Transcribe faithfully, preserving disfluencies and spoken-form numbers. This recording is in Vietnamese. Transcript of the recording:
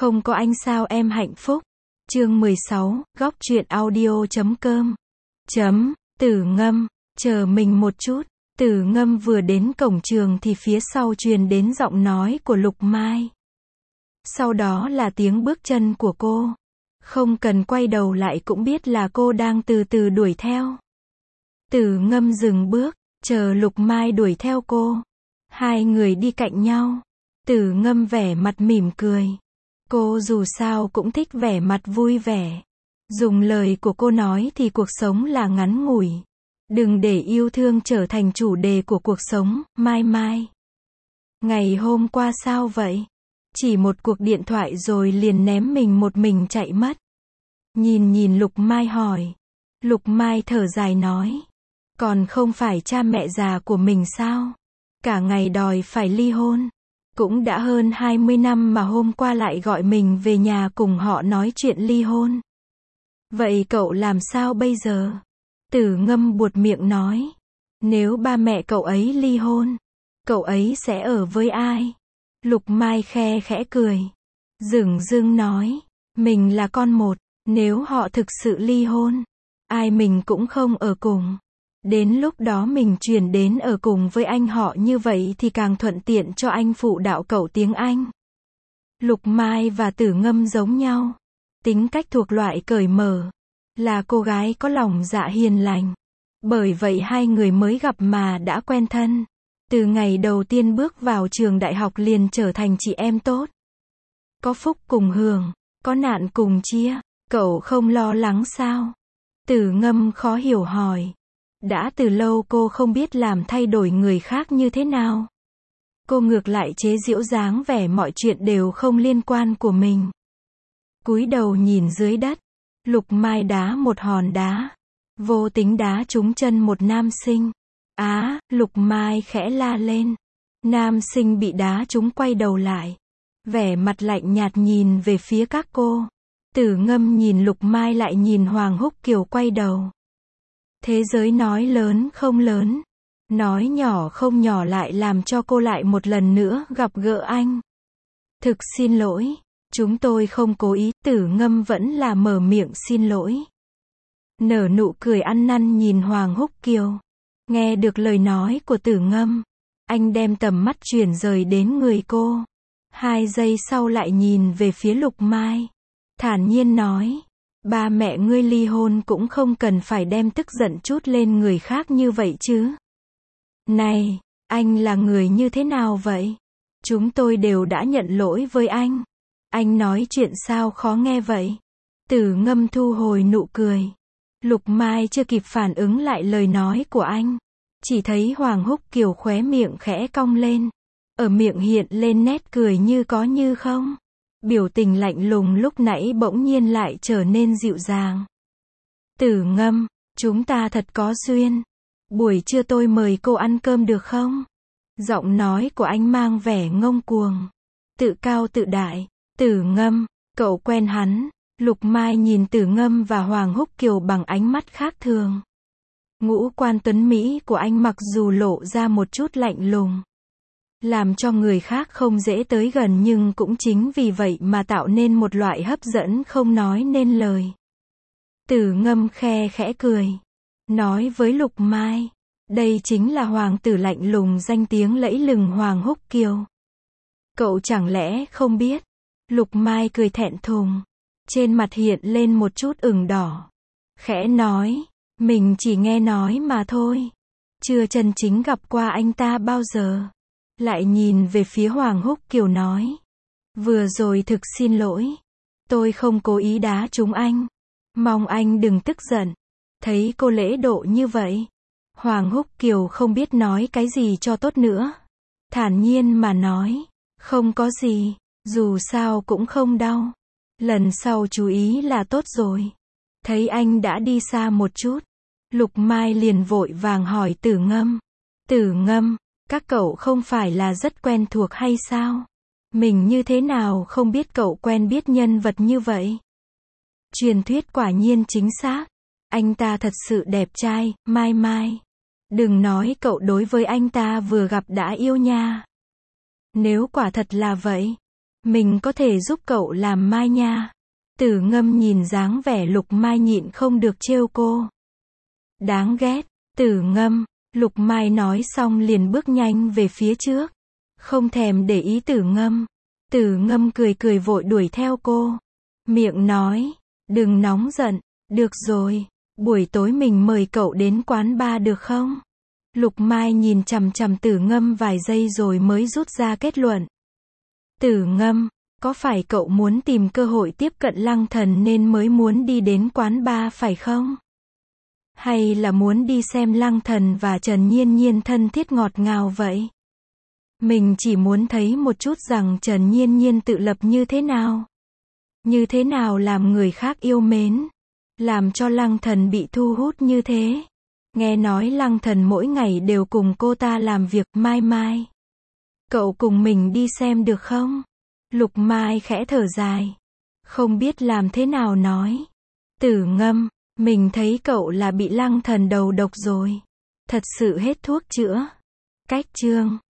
Không có anh sao em hạnh phúc. Chương mười sáu, góc truyện audio chấm com. Chấm, Tử Ngâm, chờ mình một chút. Tử Ngâm vừa đến cổng trường thì phía sau truyền đến giọng nói của Lục Mai. Sau đó là tiếng bước chân của cô. Không cần quay đầu lại cũng biết là cô đang từ từ đuổi theo. Tử Ngâm dừng bước, chờ Lục Mai đuổi theo cô. Hai người đi cạnh nhau. Tử Ngâm vẻ mặt mỉm cười. Cô dù sao cũng thích vẻ mặt vui vẻ. Dùng lời của cô nói thì cuộc sống là ngắn ngủi. Đừng để yêu thương trở thành chủ đề của cuộc sống, Mai Mai. Ngày hôm qua sao vậy? Chỉ một cuộc điện thoại rồi liền ném mình một mình chạy mất. Nhìn nhìn Lục Mai hỏi. Lục Mai thở dài nói. Còn không phải cha mẹ già của mình sao? Cả ngày đòi phải ly hôn. Cũng đã hơn hai mươi năm mà hôm qua lại gọi mình về nhà cùng họ nói chuyện ly hôn. Vậy cậu làm sao bây giờ? Tử Ngâm buột miệng nói. Nếu ba mẹ cậu ấy ly hôn, cậu ấy sẽ ở với ai? Lục Mai khe khẽ cười. Dửng dưng nói. Mình là con một. Nếu họ thực sự ly hôn, ai mình cũng không ở cùng. Đến lúc đó mình chuyển đến ở cùng với anh họ như vậy thì càng thuận tiện cho anh phụ đạo cậu tiếng Anh. Lục Mai và Tử Ngâm giống nhau. Tính cách thuộc loại cởi mở. Là cô gái có lòng dạ hiền lành. Bởi vậy hai người mới gặp mà đã quen thân. Từ ngày đầu tiên bước vào trường đại học liền trở thành chị em tốt. Có phúc cùng hưởng, có nạn cùng chia. Cậu không lo lắng sao? Tử Ngâm khó hiểu hỏi. Đã từ lâu cô không biết làm thay đổi người khác như thế nào. Cô ngược lại chế giễu dáng vẻ mọi chuyện đều không liên quan của mình. Cúi đầu nhìn dưới đất. Lục Mai đá một hòn đá. Vô tính đá trúng chân một nam sinh. Á, Lục Mai khẽ la lên. Nam sinh bị đá trúng quay đầu lại. Vẻ mặt lạnh nhạt nhìn về phía các cô. Tử Ngâm nhìn Lục Mai lại nhìn Hoàng Húc Kiều quay đầu. Thế giới nói lớn không lớn, nói nhỏ không nhỏ lại làm cho cô lại một lần nữa gặp gỡ anh. Thực xin lỗi, chúng tôi không cố ý. Tử Ngâm vẫn là mở miệng xin lỗi. Nở nụ cười ăn năn nhìn Hoàng Húc Kiều. Nghe được lời nói của Tử Ngâm, anh đem tầm mắt chuyển rời đến người cô. Hai giây sau lại nhìn về phía Lục Mai. Thản nhiên nói. Ba mẹ ngươi ly hôn cũng không cần phải đem tức giận chút lên người khác như vậy chứ. Này, anh là người như thế nào vậy? Chúng tôi đều đã nhận lỗi với anh. Anh nói chuyện sao khó nghe vậy? Tử Ngâm thu hồi nụ cười. Lục Mai chưa kịp phản ứng lại lời nói của anh. Chỉ thấy Hoàng Húc Kiều khóe miệng khẽ cong lên. Ở miệng hiện lên nét cười như có như không. Biểu tình lạnh lùng lúc nãy bỗng nhiên lại trở nên dịu dàng. Tử Ngâm, chúng ta thật có duyên. Buổi trưa tôi mời cô ăn cơm được không? Giọng nói của anh mang vẻ ngông cuồng. Tự cao tự đại. Tử Ngâm, cậu quen hắn. Lục Mai nhìn Tử Ngâm và Hoàng Húc Kiều bằng ánh mắt khác thường. Ngũ quan tuấn Mỹ của anh mặc dù lộ ra một chút lạnh lùng. Làm cho người khác không dễ tới gần nhưng cũng chính vì vậy mà tạo nên một loại hấp dẫn không nói nên lời. Tử Ngâm khe khẽ cười. Nói với Lục Mai. Đây chính là hoàng tử lạnh lùng danh tiếng lẫy lừng Hoàng Húc Kiều. Cậu chẳng lẽ không biết? Lục Mai cười thẹn thùng. Trên mặt hiện lên một chút ửng đỏ. Khẽ nói. Mình chỉ nghe nói mà thôi. Chưa chân chính gặp qua anh ta bao giờ. Lại nhìn về phía Hoàng Húc Kiều nói. Vừa rồi thực xin lỗi. Tôi không cố ý đá trúng anh. Mong anh đừng tức giận. Thấy cô lễ độ như vậy. Hoàng Húc Kiều không biết nói cái gì cho tốt nữa. Thản nhiên mà nói. Không có gì. Dù sao cũng không đau. Lần sau chú ý là tốt rồi. Thấy anh đã đi xa một chút. Lục Mai liền vội vàng hỏi Tử Ngâm. Tử Ngâm. Các cậu không phải là rất quen thuộc hay sao? Mình như thế nào không biết cậu quen biết nhân vật như vậy? Truyền thuyết quả nhiên chính xác. Anh ta thật sự đẹp trai, Mai Mai. Đừng nói cậu đối với anh ta vừa gặp đã yêu nha. Nếu quả thật là vậy, Mình có thể giúp cậu làm mai nha. Tử Ngâm nhìn dáng vẻ Lục Mai nhịn không được trêu cô. Đáng ghét, Tử Ngâm, Lục Mai nói xong liền bước nhanh về phía trước. Không thèm để ý Tử Ngâm. Tử Ngâm cười cười vội đuổi theo cô. Miệng nói, đừng nóng giận, được rồi, buổi tối mình mời cậu đến quán bar được không? Lục Mai nhìn chằm chằm Tử Ngâm vài giây rồi mới rút ra kết luận. Tử Ngâm, có phải cậu muốn tìm cơ hội tiếp cận Lăng Thần nên mới muốn đi đến quán bar phải không? Hay là muốn đi xem Lăng Thần và Trần Nhiên Nhiên thân thiết ngọt ngào vậy? Mình chỉ muốn thấy một chút rằng Trần Nhiên Nhiên tự lập như thế nào. Như thế nào làm người khác yêu mến. Làm cho Lăng Thần bị thu hút như thế. Nghe nói Lăng Thần mỗi ngày đều cùng cô ta làm việc. Mai Mai, cậu cùng mình đi xem được không? Lục Mai khẽ thở dài. Không biết làm thế nào nói. Tử Ngâm, mình thấy cậu là bị Lăng Thần đầu độc rồi. Thật sự hết thuốc chữa. Cách chương